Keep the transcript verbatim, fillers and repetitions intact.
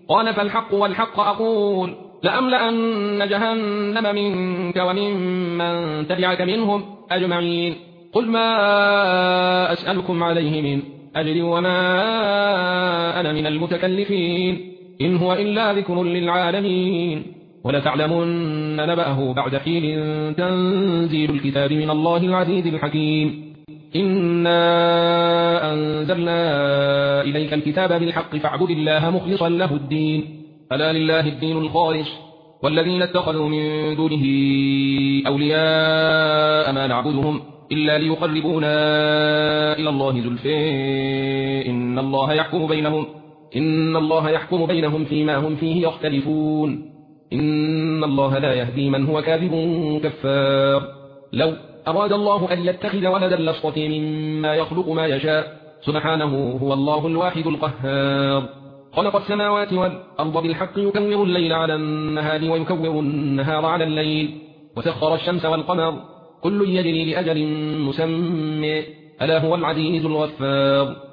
قال فالحق والحق أقول لأملأن جهنم منك ومن من تبعك منهم أجمعين. قل ما أسألكم عليه من أجر وما أنا من المتكلفين إن هو إلا ذكر للعالمين ولتعلمن نبأه بعد حين تنزيل الكتاب من الله العزيز الحكيم. إنا أنزلنا إليك الكتاب بالحق فاعبد الله مخلصا له الدين ألا لله الدين الخالص والذين اتخذوا من دونه أولياء ما نعبدهم إلا ليقربونا إلى الله زلفى إن الله يحكم بينهم إن الله يحكم بينهم فيما هم فيه يختلفون إن الله لا يهدي من هو كاذب كفار. لو أراد الله أن يتخذ ولدا لاصطفى مما يخلق ما يشاء سبحانه هو الله الواحد القهار. خلق السماوات والأرض بالحق يكور الليل على النهار ويكور النهار على الليل وسخر الشمس والقمر كل يجري لأجل مسمى ألا هو العزيز الغفار.